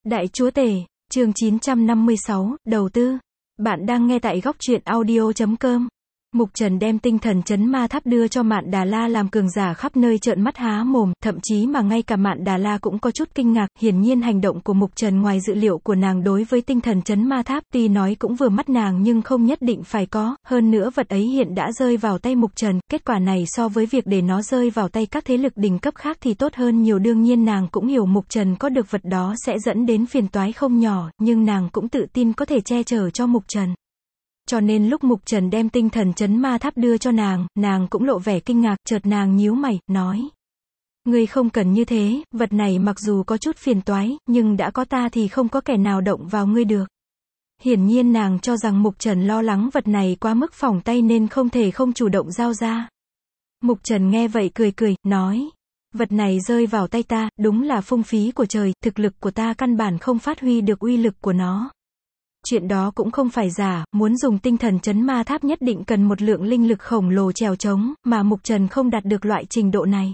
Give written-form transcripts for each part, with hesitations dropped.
Đại Chúa Tể, chương 956, đầu tư. Bạn đang nghe tại góc truyện audio.com. Mục Trần đem tinh thần trấn ma tháp đưa cho Mạn Đà La làm cường giả khắp nơi trợn mắt há mồm, thậm chí mà ngay cả Mạn Đà La cũng có chút kinh ngạc, hiển nhiên hành động của Mục Trần ngoài dự liệu của nàng đối với tinh thần trấn ma tháp, tuy nói cũng vừa mắt nàng nhưng không nhất định phải có, hơn nữa vật ấy hiện đã rơi vào tay Mục Trần, kết quả này so với việc để nó rơi vào tay các thế lực đỉnh cấp khác thì tốt hơn nhiều. Đương nhiên nàng cũng hiểu Mục Trần có được vật đó sẽ dẫn đến phiền toái không nhỏ, nhưng nàng cũng tự tin có thể che chở cho Mục Trần. Cho nên lúc Mục Trần đem tinh thần trấn ma tháp đưa cho nàng cũng lộ vẻ kinh ngạc, chợt nàng nhíu mày, nói. Ngươi không cần như thế, vật này mặc dù có chút phiền toái, nhưng đã có ta thì không có kẻ nào động vào ngươi được. Hiển nhiên nàng cho rằng Mục Trần lo lắng vật này quá mức phỏng tay nên không thể không chủ động giao ra. Mục Trần nghe vậy cười, nói. Vật này rơi vào tay ta, đúng là phung phí của trời, thực lực của ta căn bản không phát huy được uy lực của nó. Chuyện đó cũng không phải giả, muốn dùng tinh thần trấn ma tháp nhất định cần một lượng linh lực khổng lồ trèo trống, mà Mục Trần không đạt được loại trình độ này.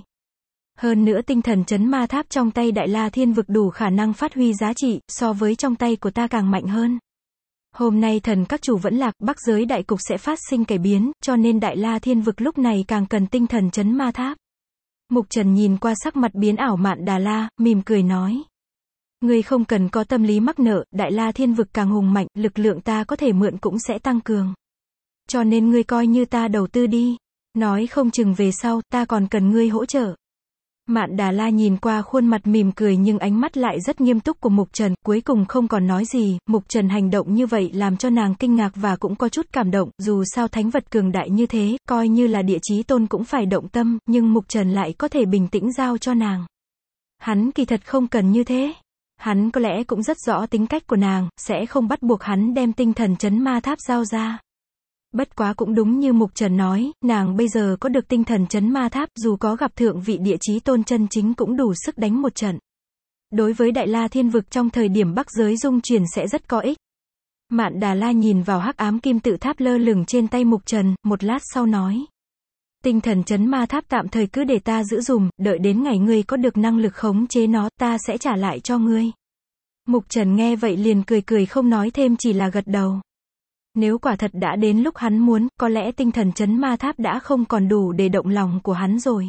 Hơn nữa tinh thần trấn ma tháp trong tay Đại La Thiên Vực đủ khả năng phát huy giá trị, so với trong tay của ta càng mạnh hơn. Hôm nay thần các chủ vẫn lạc, Bắc giới đại cục sẽ phát sinh cải biến, cho nên Đại La Thiên Vực lúc này càng cần tinh thần trấn ma tháp. Mục Trần nhìn qua sắc mặt biến ảo Mạn Đà La, mỉm cười nói. Ngươi không cần có tâm lý mắc nợ, Đại La Thiên Vực càng hùng mạnh, lực lượng ta có thể mượn cũng sẽ tăng cường. Cho nên ngươi coi như ta đầu tư đi. Nói không chừng về sau, ta còn cần ngươi hỗ trợ. Mạn Đà La nhìn qua khuôn mặt mỉm cười nhưng ánh mắt lại rất nghiêm túc của Mục Trần, cuối cùng không còn nói gì. Mục Trần hành động như vậy làm cho nàng kinh ngạc và cũng có chút cảm động, dù sao thánh vật cường đại như thế, coi như là Địa Chí Tôn cũng phải động tâm, nhưng Mục Trần lại có thể bình tĩnh giao cho nàng. Hắn kỳ thật không cần như thế. Hắn có lẽ cũng rất rõ tính cách của nàng, sẽ không bắt buộc hắn đem tinh thần trấn ma tháp giao ra. Bất quá cũng đúng như Mục Trần nói, nàng bây giờ có được tinh thần trấn ma tháp, dù có gặp thượng vị Địa Chí Tôn chân chính cũng đủ sức đánh một trận. Đối với Đại La Thiên Vực trong thời điểm Bắc giới dung chuyển sẽ rất có ích. Mạn Đà La nhìn vào hắc ám kim tự tháp lơ lửng trên tay Mục Trần, một lát sau nói. Tinh thần trấn ma tháp tạm thời cứ để ta giữ dùm, đợi đến ngày ngươi có được năng lực khống chế nó, ta sẽ trả lại cho ngươi. Mục Trần nghe vậy liền cười không nói thêm, chỉ là gật đầu. Nếu quả thật đã đến lúc hắn muốn, có lẽ tinh thần trấn ma tháp đã không còn đủ để động lòng của hắn rồi.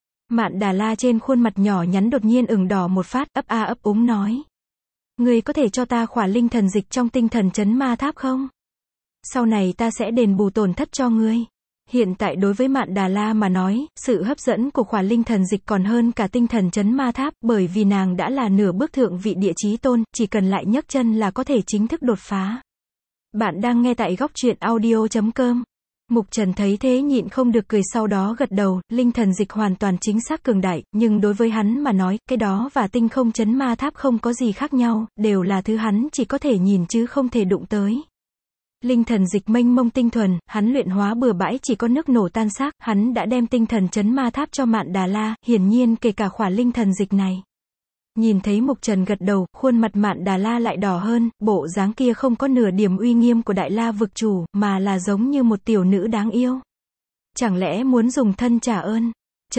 Mạn Đà La trên khuôn mặt nhỏ nhắn đột nhiên ửng đỏ một phát, ấp a ấp úng nói. Ngươi có thể cho ta khỏa linh thần dịch trong tinh thần trấn ma tháp không? Sau này ta sẽ đền bù tổn thất cho ngươi. Hiện tại đối với Mạn Đà La mà nói, sự hấp dẫn của khỏa linh thần dịch còn hơn cả tinh thần trấn ma tháp, bởi vì nàng đã là nửa bước thượng vị Địa Chí Tôn, chỉ cần lại nhấc chân là có thể chính thức đột phá. Bạn đang nghe tại góc truyện audio.com. Mục Trần thấy thế nhịn không được cười, sau đó gật đầu, linh thần dịch hoàn toàn chính xác cường đại, nhưng đối với hắn mà nói, cái đó và tinh không trấn ma tháp không có gì khác nhau, đều là thứ hắn chỉ có thể nhìn chứ không thể đụng tới. Linh thần dịch mênh mông tinh thuần, hắn luyện hóa bừa bãi chỉ có nước nổ tan xác, hắn đã đem tinh thần trấn ma tháp cho Mạn Đà La, hiển nhiên kể cả khỏa linh thần dịch này. Nhìn thấy Mục Trần gật đầu, khuôn mặt Mạn Đà La lại đỏ hơn, bộ dáng kia không có nửa điểm uy nghiêm của Đại La vực chủ, mà là giống như một tiểu nữ đáng yêu. Chẳng lẽ muốn dùng thân trả ơn?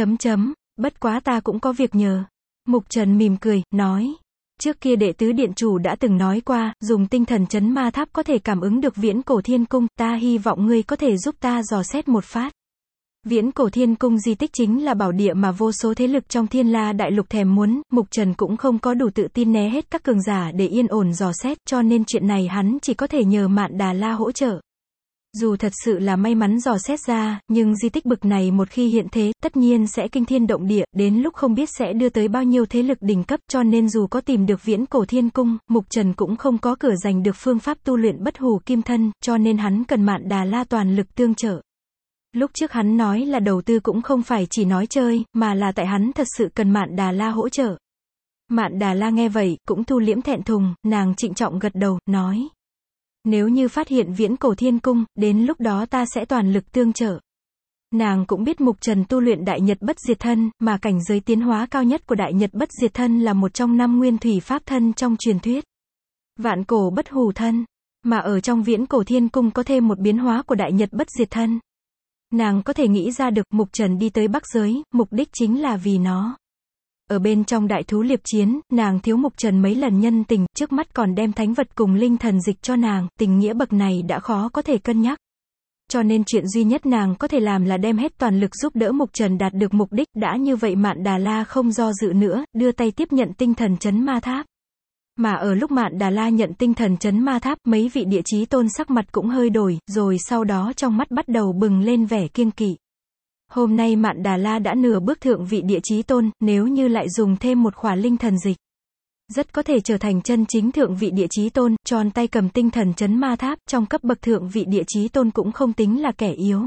Bất quá ta cũng có việc nhờ. Mục Trần mỉm cười, nói. Trước kia đệ tứ điện chủ đã từng nói qua, dùng tinh thần trấn ma tháp có thể cảm ứng được viễn cổ thiên cung, ta hy vọng ngươi có thể giúp ta dò xét một phát. Viễn cổ thiên cung di tích chính là bảo địa mà vô số thế lực trong Thiên La đại lục thèm muốn, Mục Trần cũng không có đủ tự tin né hết các cường giả để yên ổn dò xét, cho nên chuyện này hắn chỉ có thể nhờ Mạn Đà La hỗ trợ. Dù thật sự là may mắn dò xét ra, nhưng di tích bực này một khi hiện thế, tất nhiên sẽ kinh thiên động địa, đến lúc không biết sẽ đưa tới bao nhiêu thế lực đỉnh cấp, cho nên dù có tìm được viễn cổ thiên cung, Mục Trần cũng không có cửa giành được phương pháp tu luyện bất hủ kim thân, cho nên hắn cần Mạn Đà La toàn lực tương trợ. Lúc trước hắn nói là đầu tư cũng không phải chỉ nói chơi, mà là tại hắn thật sự cần Mạn Đà La hỗ trợ. Mạn Đà La nghe vậy, cũng thu liễm thẹn thùng, nàng trịnh trọng gật đầu, nói. Nếu như phát hiện viễn cổ thiên cung, đến lúc đó ta sẽ toàn lực tương trợ. Nàng cũng biết Mục Trần tu luyện Đại Nhật Bất Diệt Thân, mà cảnh giới tiến hóa cao nhất của Đại Nhật Bất Diệt Thân là một trong 5 nguyên thủy pháp thân trong truyền thuyết. Vạn cổ bất hủ thân, mà ở trong viễn cổ thiên cung có thêm một biến hóa của Đại Nhật Bất Diệt Thân. Nàng có thể nghĩ ra được Mục Trần đi tới Bắc giới, mục đích chính là vì nó. Ở bên trong đại thú liệp chiến, nàng thiếu Mục Trần mấy lần nhân tình, trước mắt còn đem thánh vật cùng linh thần dịch cho nàng, tình nghĩa bậc này đã khó có thể cân nhắc. Cho nên chuyện duy nhất nàng có thể làm là đem hết toàn lực giúp đỡ Mục Trần đạt được mục đích, đã như vậy Mạn Đà La không do dự nữa, đưa tay tiếp nhận tinh thần chấn ma tháp. Mà ở lúc Mạn Đà La nhận tinh thần chấn ma tháp, mấy vị địa chí tôn sắc mặt cũng hơi đổi, rồi sau đó trong mắt bắt đầu bừng lên vẻ kiêng kỵ. Hôm nay Mạn Đà La đã nửa bước thượng vị địa chí tôn, nếu như lại dùng thêm một khỏa linh thần dịch, rất có thể trở thành chân chính thượng vị địa chí tôn, tròn tay cầm tinh thần chấn ma tháp, trong cấp bậc thượng vị địa chí tôn cũng không tính là kẻ yếu.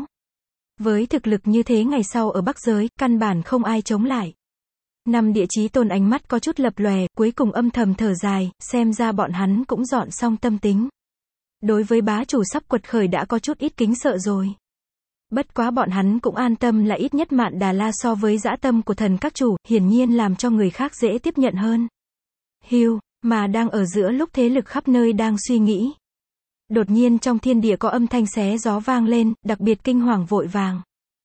Với thực lực như thế ngày sau ở Bắc giới, căn bản không ai chống lại. Năm địa chí tôn ánh mắt có chút lập lòe, cuối cùng âm thầm thở dài, xem ra bọn hắn cũng dọn xong tâm tính. Đối với bá chủ sắp quật khởi đã có chút ít kính sợ rồi. Bất quá bọn hắn cũng an tâm là ít nhất Mạn Đà La so với dã tâm của thần các chủ, hiển nhiên làm cho người khác dễ tiếp nhận hơn. Hưu, mà đang ở giữa lúc thế lực khắp nơi đang suy nghĩ. Đột nhiên trong thiên địa có âm thanh xé gió vang lên, đặc biệt kinh hoàng vội vàng.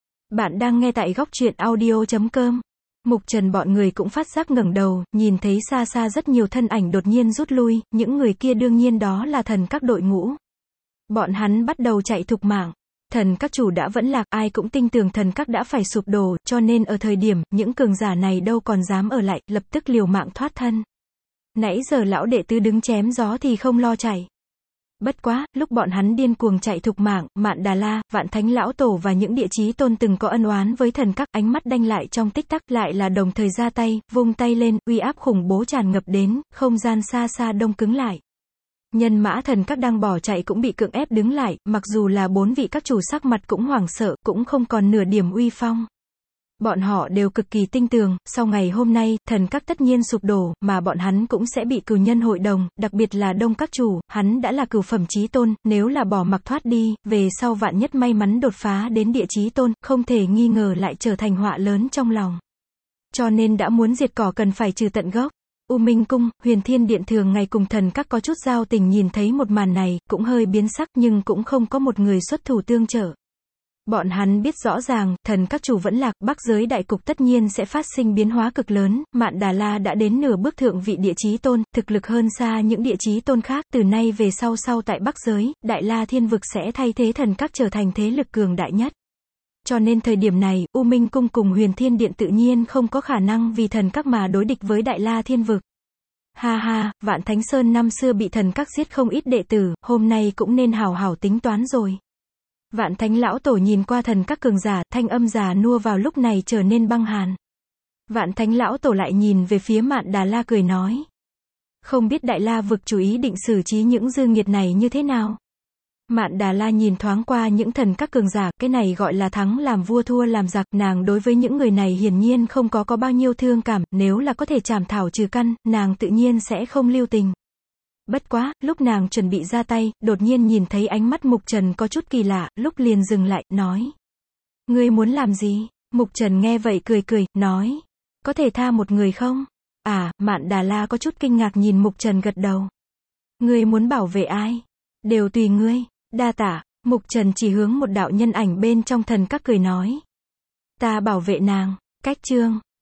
Bạn đang nghe tại góc truyện audio.com. Mục Trần bọn người cũng phát giác ngẩng đầu, nhìn thấy xa xa rất nhiều thân ảnh đột nhiên rút lui, những người kia đương nhiên đó là thần các đội ngũ. Bọn hắn bắt đầu chạy thục mạng. Thần các chủ đã vẫn lạc, ai cũng tin tưởng thần các đã phải sụp đổ, cho nên ở thời điểm, những cường giả này đâu còn dám ở lại, lập tức liều mạng thoát thân. Nãy giờ lão đệ tứ đứng chém gió thì không lo chạy. Bất quá, lúc bọn hắn điên cuồng chạy thục mạng, Mạn Đà La, Vạn Thánh Lão Tổ và những địa chí tôn từng có ân oán với thần các, ánh mắt đanh lại trong tích tắc, lại là đồng thời ra tay, vung tay lên, uy áp khủng bố tràn ngập đến, không gian xa xa đông cứng lại. Nhân mã thần các đang bỏ chạy cũng bị cưỡng ép đứng lại, mặc dù là 4 vị các chủ sắc mặt cũng hoảng sợ, cũng không còn nửa điểm uy phong. Bọn họ đều cực kỳ tin tưởng, sau ngày hôm nay, thần các tất nhiên sụp đổ, mà bọn hắn cũng sẽ bị cửu nhân hội đồng, đặc biệt là Đông các chủ, hắn đã là cửu phẩm chí tôn, nếu là bỏ mặc thoát đi, về sau vạn nhất may mắn đột phá đến địa chí tôn, không thể nghi ngờ lại trở thành họa lớn trong lòng. Cho nên đã muốn diệt cỏ cần phải trừ tận gốc. U Minh Cung, Huyền Thiên Điện thường ngày cùng thần các có chút giao tình nhìn thấy một màn này, cũng hơi biến sắc nhưng cũng không có một người xuất thủ tương trợ. Bọn hắn biết rõ ràng, thần các chủ vẫn lạc, Bắc giới đại cục tất nhiên sẽ phát sinh biến hóa cực lớn, Mạn Đà La đã đến nửa bước thượng vị địa chí tôn, thực lực hơn xa những địa chí tôn khác, từ nay về sau tại Bắc giới, Đại La Thiên Vực sẽ thay thế thần các trở thành thế lực cường đại nhất. Cho nên thời điểm này, U Minh Cung cùng Huyền Thiên Điện tự nhiên không có khả năng vì thần các mà đối địch với Đại La Thiên Vực. Ha ha, Vạn Thánh Sơn năm xưa bị thần các giết không ít đệ tử, hôm nay cũng nên hào hào tính toán rồi. Vạn Thánh Lão Tổ nhìn qua thần các cường giả, thanh âm già nua vào lúc này trở nên băng hàn. Vạn Thánh Lão Tổ lại nhìn về phía Mạn Đà La cười nói. Không biết Đại La Vực chủ ý định xử trí những dư nghiệt này như thế nào? Mạn Đà La nhìn thoáng qua những thần các cường giả, cái này gọi là thắng làm vua thua làm giặc, nàng đối với những người này hiển nhiên không có bao nhiêu thương cảm, nếu là có thể chảm thảo trừ căn, nàng tự nhiên sẽ không lưu tình. Bất quá, lúc nàng chuẩn bị ra tay, đột nhiên nhìn thấy ánh mắt Mục Trần có chút kỳ lạ, lúc liền dừng lại, nói. Ngươi muốn làm gì? Mục Trần nghe vậy cười cười, nói. Có thể tha một người không? À, Mạn Đà La có chút kinh ngạc nhìn Mục Trần gật đầu. Ngươi muốn bảo vệ ai? Đều tùy ngươi. Đa tả, Mục Trần chỉ hướng một đạo nhân ảnh bên trong thần các cười nói. Ta bảo vệ nàng. Cách chương.